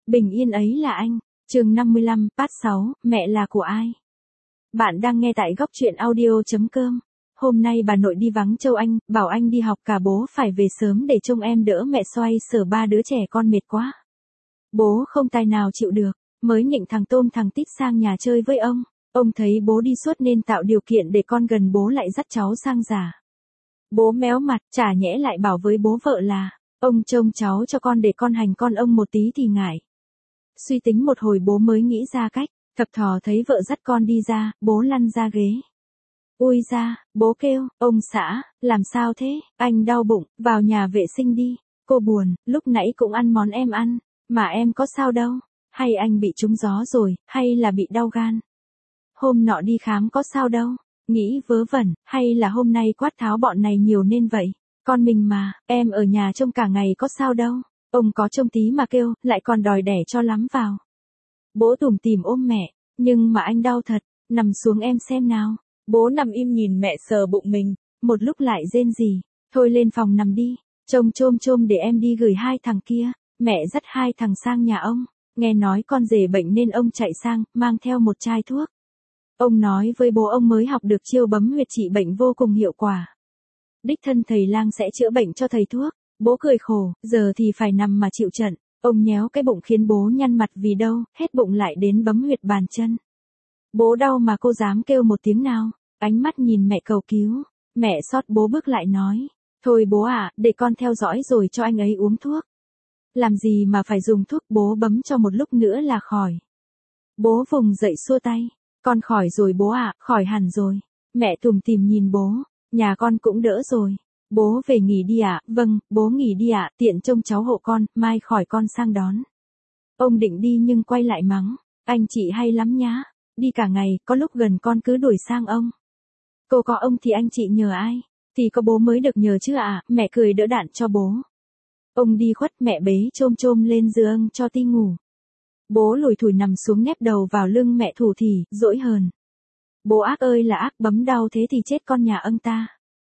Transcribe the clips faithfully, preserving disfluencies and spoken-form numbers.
Bình yên ấy là anh. Chương năm mươi lăm, Part sáu, mẹ là của ai? Bạn đang nghe tại góc truyện audio.com. Hôm nay bà nội đi vắng Châu Anh, bảo anh đi học, cả bố phải về sớm để trông em đỡ mẹ xoay sở ba đứa trẻ con mệt quá. Bố không tài nào chịu được, mới nịnh thằng Tôm thằng Tít sang nhà chơi với ông. Ông thấy bố đi suốt nên tạo điều kiện để con gần bố lại dắt cháu sang giả. Bố méo mặt, chả nhẽ lại bảo với bố vợ là, ông trông cháu cho con để con hành con ông một tí thì ngại. Suy tính một hồi bố mới nghĩ ra cách, thập thò thấy vợ dắt con đi ra, bố lăn ra ghế. Ui ra, bố kêu, ông xã, làm sao thế, anh đau bụng, vào nhà vệ sinh đi. Cô buồn, lúc nãy cũng ăn món em ăn, mà em có sao đâu, hay anh bị trúng gió rồi, hay là bị đau gan. Hôm nọ đi khám có sao đâu, nghĩ vớ vẩn, hay là hôm nay quát tháo bọn này nhiều nên vậy. Con mình mà, em ở nhà trông cả ngày có sao đâu. Ông có trông tí mà kêu, lại còn đòi đẻ cho lắm vào. Bố tủm tỉm ôm mẹ, nhưng mà anh đau thật, nằm xuống em xem nào. Bố nằm im nhìn mẹ sờ bụng mình, một lúc lại rên rỉ, thôi lên phòng nằm đi, trông chôm chôm để em đi gửi hai thằng kia. Mẹ dắt hai thằng sang nhà ông, nghe nói con rể bệnh nên ông chạy sang, mang theo một chai thuốc. Ông nói với bố ông mới học được chiêu bấm huyệt trị bệnh vô cùng hiệu quả. Đích thân thầy lang sẽ chữa bệnh cho thầy thuốc. Bố cười khổ, giờ thì phải nằm mà chịu trận. Ông nhéo cái bụng khiến bố nhăn mặt vì đâu, hết bụng lại đến bấm huyệt bàn chân. Bố đau mà cô dám kêu một tiếng nào, ánh mắt nhìn mẹ cầu cứu. Mẹ xót bố bước lại nói, thôi bố à, để con theo dõi rồi cho anh ấy uống thuốc. Làm gì mà phải dùng thuốc, bố bấm cho một lúc nữa là khỏi. Bố vùng dậy xua tay, con khỏi rồi bố ạ, à, khỏi hẳn rồi. Mẹ tủm tỉm nhìn bố, nhà con cũng đỡ rồi. Bố về nghỉ đi ạ, à? Vâng, bố nghỉ đi ạ, à? Tiện trông cháu hộ con, mai khỏi con sang đón. Ông định đi nhưng quay lại mắng, anh chị hay lắm nhá, đi cả ngày, có lúc gần con cứ đuổi sang ông. Cô có ông thì anh chị nhờ ai, thì có bố mới được nhờ chứ ạ, à? Mẹ cười đỡ đạn cho bố. Ông đi khuất, mẹ bế chôm chôm lên giường cho ti ngủ. Bố lủi thủi nằm xuống nép đầu vào lưng mẹ thủ thỉ, dỗi hờn. Bố ác ơi là ác, bấm đau thế thì chết con nhà ông ta.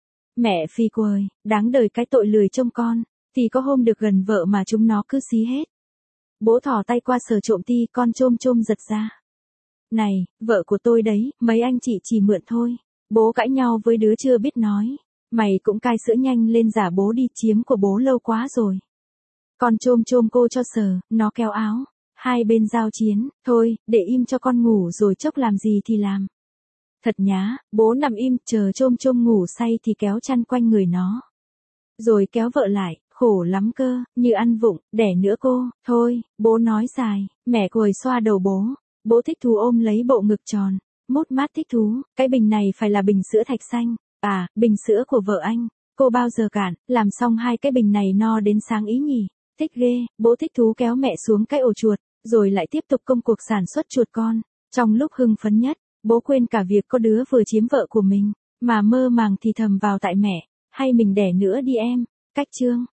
Mẹ phi quời, đáng đời cái tội lười trông con, thì có hôm được gần vợ mà chúng nó cứ xí hết. Bố thò tay qua sờ trộm ti, con chôm chôm giật ra. Này, vợ của tôi đấy, mấy anh chị chỉ mượn thôi. Bố cãi nhau với đứa chưa biết nói. Mày cũng cai sữa nhanh lên, giả bố đi, chiếm của bố lâu quá rồi. Con chôm chôm cô cho sờ, nó kéo áo. Hai bên giao chiến, thôi, để im cho con ngủ rồi chốc làm gì thì làm. Thật nhá, bố nằm im, chờ chôm chôm ngủ say thì kéo chăn quanh người nó. Rồi kéo vợ lại, khổ lắm cơ, như ăn vụng, đẻ nữa cô, thôi, bố nói dài, mẹ cười xoa đầu bố. Bố thích thú ôm lấy bộ ngực tròn, mút mát thích thú, cái bình này phải là bình sữa thạch xanh, à, bình sữa của vợ anh, cô bao giờ cản, làm xong hai cái bình này no đến sáng ý nhỉ, thích ghê, bố thích thú kéo mẹ xuống cái ổ chuột, rồi lại tiếp tục công cuộc sản xuất chuột con. Trong lúc hưng phấn nhất, bố quên cả việc có đứa vừa chiếm vợ của mình, mà mơ màng thì thầm vào tại mẹ, hay mình đẻ nữa đi em. Cách chương